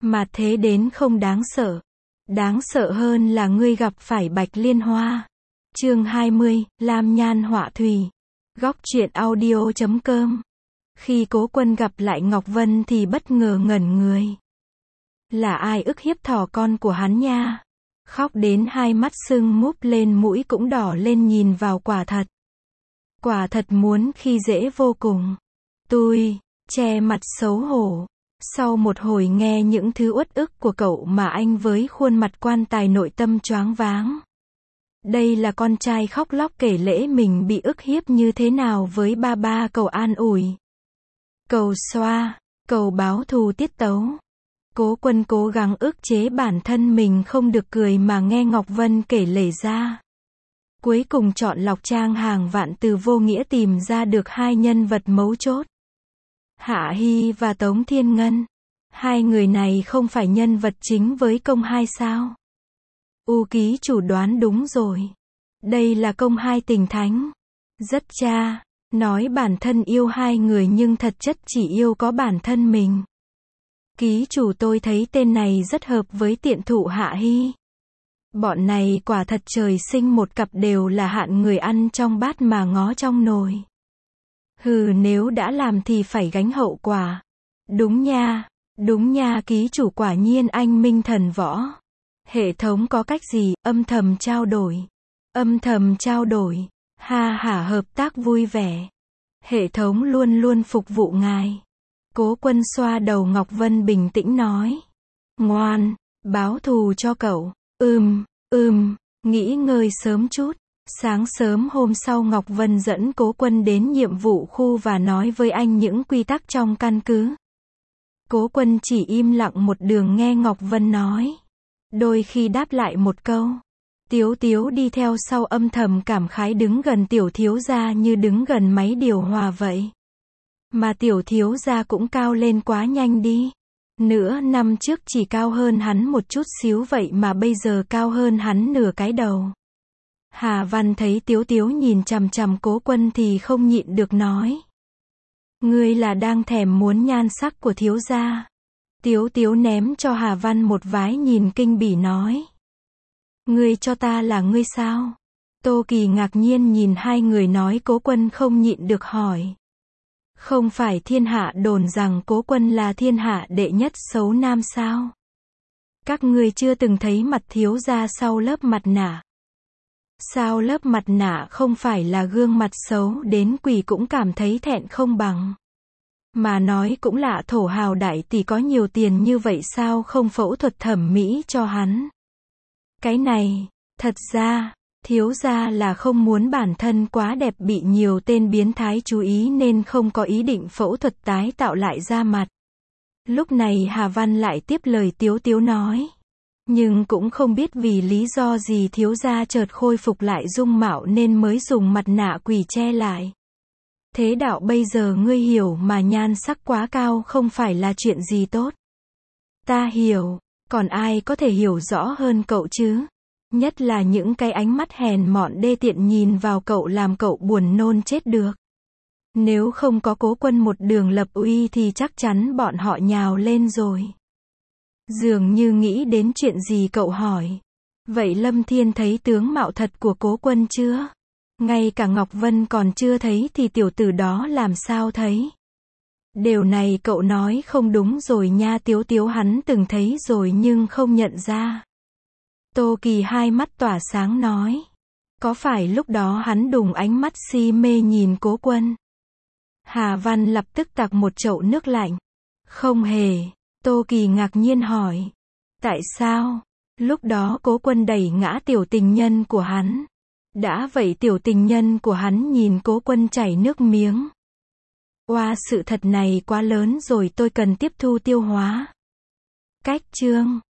Mà thế đến không đáng sợ. Đáng sợ hơn là ngươi gặp phải Bạch Liên Hoa. Chương 20, Lam Nhan Họa Thủy. Góc truyện audio.com. Khi Cố Quân gặp lại Ngọc Vân thì bất ngờ ngẩn người. Là ai ức hiếp thỏ con của hắn nha? Khóc đến hai mắt sưng múp lên, mũi cũng đỏ lên, nhìn vào quả thật muốn khi dễ vô cùng. Tôi che mặt xấu hổ. Sau một hồi nghe những thứ uất ức của cậu mà anh với khuôn mặt quan tài nội tâm choáng váng. Đây là con trai khóc lóc kể lễ mình bị ức hiếp như thế nào với ba cậu an ủi. Cầu xoa, cầu báo thù tiết tấu. Cố Quân cố gắng ức chế bản thân mình không được cười mà nghe Ngọc Vân kể lể ra. Cuối cùng chọn lọc trang hàng vạn từ vô nghĩa tìm ra được hai nhân vật mấu chốt. Hạ Hy và Tống Thiên Ngân. Hai người này không phải nhân vật chính với công hai sao? Ký chủ đoán đúng rồi. Đây là công hai tình thánh. Rất cha, nói bản thân yêu hai người nhưng thật chất chỉ yêu có bản thân mình. Ký chủ, tôi thấy tên này rất hợp với tiện thụ Hạ Hy. Bọn này quả thật trời sinh một cặp, đều là hạng người ăn trong bát mà ngó trong nồi. Nếu đã làm thì phải gánh hậu quả. Đúng nha ký chủ, quả nhiên anh minh thần võ. Hệ thống có cách gì? Âm thầm trao đổi. Ha hả, hợp tác vui vẻ. Hệ thống luôn luôn phục vụ ngài. Cố Quân xoa đầu Ngọc Vân bình tĩnh nói. Ngoan, báo thù cho cậu. Nghỉ ngơi sớm chút. Sáng sớm hôm sau Ngọc Vân dẫn Cố Quân đến nhiệm vụ khu và nói với anh những quy tắc trong căn cứ. Cố Quân chỉ im lặng một đường nghe Ngọc Vân nói. Đôi khi đáp lại một câu. Tiếu Tiếu đi theo sau âm thầm cảm khái, đứng gần tiểu thiếu gia như đứng gần máy điều hòa vậy. Mà tiểu thiếu gia cũng cao lên quá nhanh đi. Nửa năm trước chỉ cao hơn hắn một chút xíu vậy mà bây giờ cao hơn hắn nửa cái đầu. Hà Văn thấy Tiếu Tiếu nhìn chằm chằm Cố Quân thì không nhịn được nói. Ngươi là đang thèm muốn nhan sắc của thiếu gia. Tiếu Tiếu ném cho Hà Văn một vái nhìn kinh bỉ nói. Ngươi cho ta là ngươi sao? Tô Kỳ ngạc nhiên nhìn hai người nói. Cố Quân không nhịn được hỏi. Không phải thiên hạ đồn rằng Cố Quân là thiên hạ đệ nhất xấu nam sao? Các ngươi chưa từng thấy mặt thiếu gia sau lớp mặt nạ. Sao lớp mặt nạ không phải là gương mặt xấu đến quỷ cũng cảm thấy thẹn không bằng? Mà nói cũng lạ, thổ hào đại tỷ có nhiều tiền như vậy sao không phẫu thuật thẩm mỹ cho hắn? Cái này, thật ra, thiếu gia là không muốn bản thân quá đẹp bị nhiều tên biến thái chú ý nên không có ý định phẫu thuật tái tạo lại da mặt. Lúc này Hà Văn lại tiếp lời Tiếu Tiếu nói. Nhưng cũng không biết vì lý do gì thiếu gia chợt khôi phục lại dung mạo nên mới dùng mặt nạ quỷ che lại. Thế đạo bây giờ ngươi hiểu mà, nhan sắc quá cao không phải là chuyện gì tốt. Ta hiểu, còn ai có thể hiểu rõ hơn cậu chứ? Nhất là những cái ánh mắt hèn mọn đê tiện nhìn vào cậu làm cậu buồn nôn chết được. Nếu không có Cố Quân một đường lập uy thì chắc chắn bọn họ nhào lên rồi. Dường như nghĩ đến chuyện gì cậu hỏi. Vậy Lâm Thiên thấy tướng mạo thật của Cố Quân chưa? Ngay cả Ngọc Vân còn chưa thấy thì tiểu tử đó làm sao thấy? Điều này cậu nói không đúng rồi nha Tiếu Tiếu, hắn từng thấy rồi nhưng không nhận ra. Tô Kỳ hai mắt tỏa sáng nói. Có phải lúc đó hắn đùng ánh mắt si mê nhìn Cố Quân? Hà Văn lập tức tạt một chậu nước lạnh. Không hề. Tô Kỳ ngạc nhiên hỏi. Tại sao? Lúc đó Cố Quân đẩy ngã tiểu tình nhân của hắn. Đã vậy tiểu tình nhân của hắn nhìn Cố Quân chảy nước miếng. Sự thật này quá lớn rồi, tôi cần tiếp thu tiêu hóa. Cách chương